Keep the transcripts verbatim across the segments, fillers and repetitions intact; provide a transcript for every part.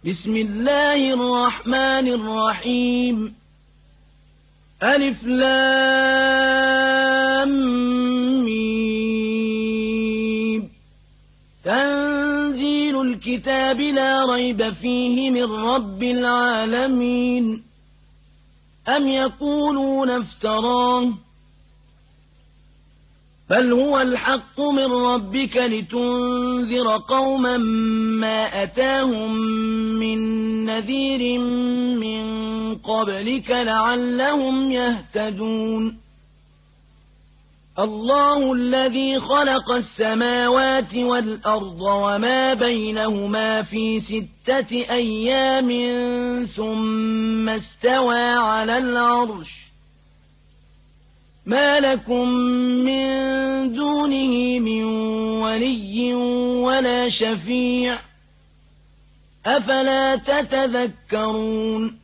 بسم الله الرحمن الرحيم ألف لام ميم تنزيل الكتاب لا ريب فيه من رب العالمين أم يقولون افتراه بل هو الحق من ربك لتنذر قوما ما أتاهم من نذير من قبلك لعلهم يهتدون الله الذي خلق السماوات والأرض وما بينهما في ستة أيام ثم استوى على العرش ما لكم من دونه من ولي ولا شفيع أفلا تتذكرون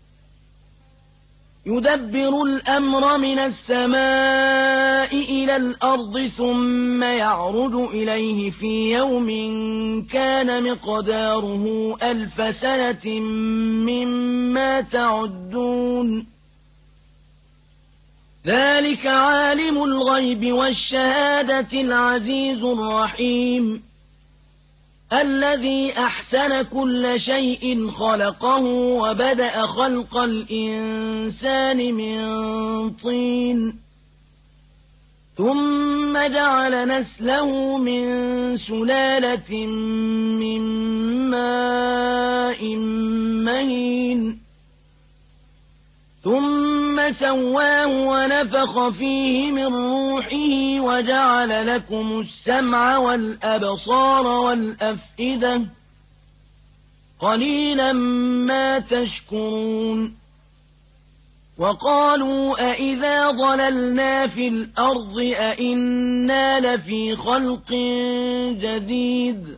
يدبر الأمر من السماء إلى الأرض ثم يعرج إليه في يوم كان مقداره ألف سنة مما تعدون ذلك عالم الغيب والشهادة العزيز الرحيم الذي أحسن كل شيء خلقه وبدأ خلق الإنسان من طين ثم جعل نسله من سلالة من ماء مهين ثم سواه ونفخ فيه من روحه وجعل لكم السمع والأبصار والأفئدة قليلا ما تشكرون وقالوا أئذا ضللنا في الأرض أئنا لفي خلق جديد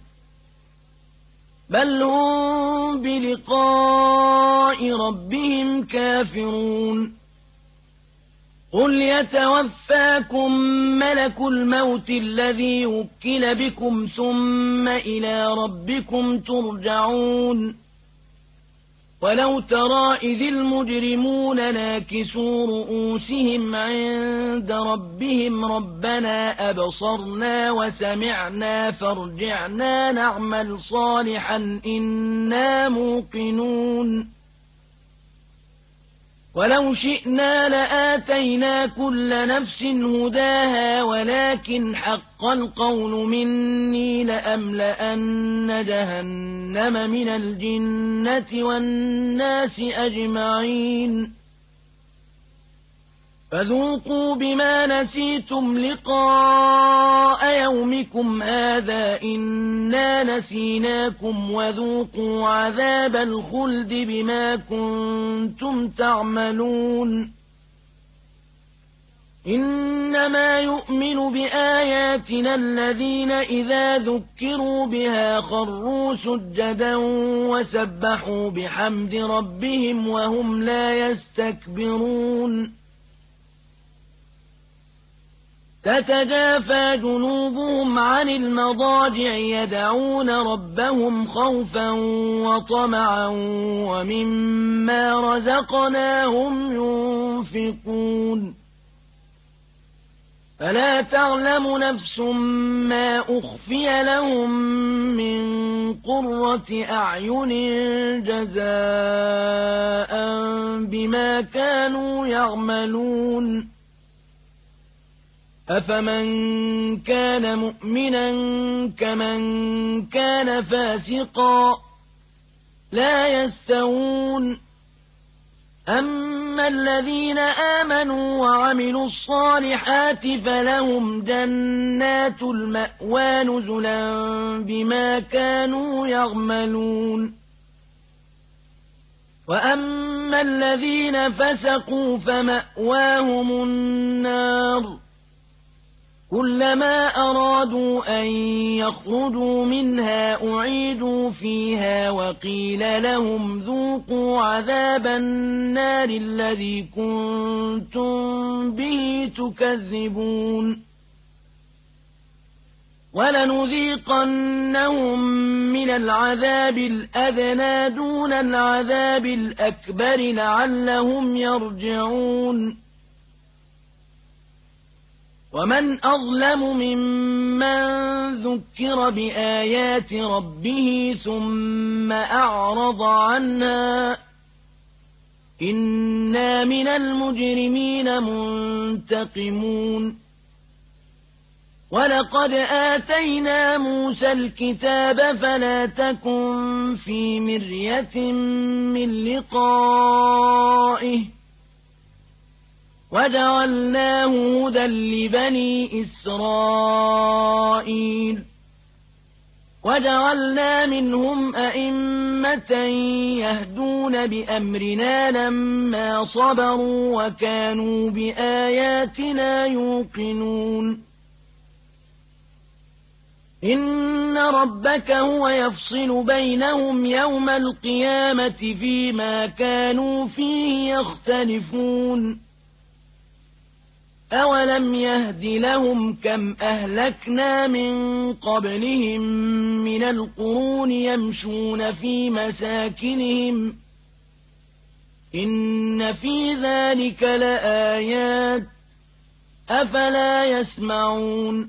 بل هم بلقاء ربهم كافرون قل يتوفاكم ملك الموت الذي وكل بكم ثم إلى ربكم ترجعون ولو ترى إذ المجرمون ناكسوا رؤوسهم عند ربهم ربنا أبصرنا وسمعنا فارجعنا نعمل صالحا إنا موقنون ولو شئنا لآتينا كل نفس هداها ولكن حق القول مني لأملأن جهنم من الجنة والناس أجمعين فذوقوا بما نسيتم لقاء يومكم هذا إنا نسيناكم وذوقوا عذاب الخلد بما كنتم تعملون إنما يؤمن بآياتنا الذين إذا ذكروا بها خروا سجدا وسبحوا بحمد ربهم وهم لا يستكبرون تتجافى جنوبهم عن المضاجع يدعون ربهم خوفا وطمعا ومما رزقناهم ينفقون فلا تعلم نفس ما أخفي لهم من قرة أعين جزاء بما كانوا يعملون أفمن كان مؤمنا كمن كان فاسقا لا يستوون أما الذين آمنوا وعملوا الصالحات فلهم جنات المأوى نزلا بما كانوا يعملون وأما الذين فسقوا فمأواهم النار كلما أرادوا أن يخرجوا منها أعيدوا فيها وقيل لهم ذوقوا عذاب النار الذي كنتم به تكذبون وَلَنُذِيقَنَّهُم مِّنَ الْعَذَابِ الْأَدْنَىٰ دُونَ الْعَذَابِ الْأَكْبَرِ لَعَلَّهُمْ يَرْجِعُونَ وَمَنْ أَظْلَمُ مِمَّن ذُكِّرَ بِآيَاتِ رَبِّهِ ثُمَّ أَعْرَضَ عَنْهَا ۚ إِنَّا مِنَ الْمُجْرِمِينَ مُنتَقِمُونَ وَلَقَدْ آتَيْنَا مُوسَى الْكِتَابَ فَلَا تَكُن فِي مِرْيَةٍ مِّن لِّقَائِهِ وَجَعَلْنَاهُ هُدًى لِّبَنِي إِسْرَائِيلَ وَجَعَلْنَا مِنْهُمْ أَئِمَّةً يَهْدُونَ بِأَمْرِنَا لَمَّا صَبَرُوا وَكَانُوا بِآيَاتِنَا يُوقِنُونَ إِنَّ رَبَّكَ هُوَ يَفْصِلُ بَيْنَهُمْ يَوْمَ الْقِيَامَةِ فِيمَا كَانُوا فِيهِ يَخْتَلِفُونَ أَوَلَمْ يَهْدِ لَهُمْ كَمْ أَهْلَكْنَا مِن قَبْلِهِم مِّنَ الْقُرُونِ يَمْشُونَ فِي مَسَاكِنِهِمْ ۗ إِنَّ فِي ذَلِكَ لَآيَاتٍ ۖ أَفَلَا يَسْمَعُونَ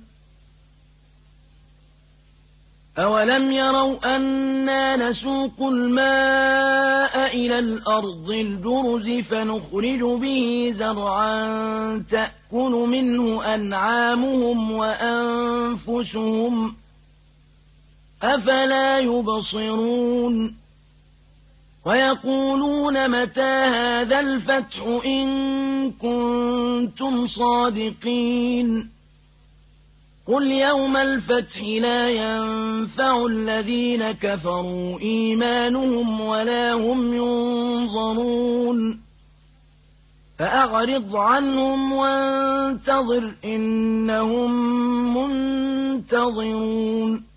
أَوَلَمْ يَرَوْا أَنَّا نَسُوقُ الْمَاءَ إِلَى الْأَرْضِ الْجُرُزِ فَنُخْرِجُ بِهِ زَرْعًا تَأْكُلُ مِنْهُ أَنْعَامُهُمْ وَأَنفُسُهُمْ ۖ أَفَلَا يُبْصِرُونَ وَيَقُولُونَ مَتَىٰ هَٰذَا الْفَتْحُ إِن كُنتُمْ صَادِقِينَ قُلْ يَوْمَ الْفَتْحِ لَا يَنفَعُ الَّذِينَ كَفَرُوا إِيمَانُهُمْ وَلَا هُمْ يُنظَرُونَ فَأَعْرِضْ عَنْهُمْ وَانتَظِرْ إِنَّهُم مُّنتَظِرُونَ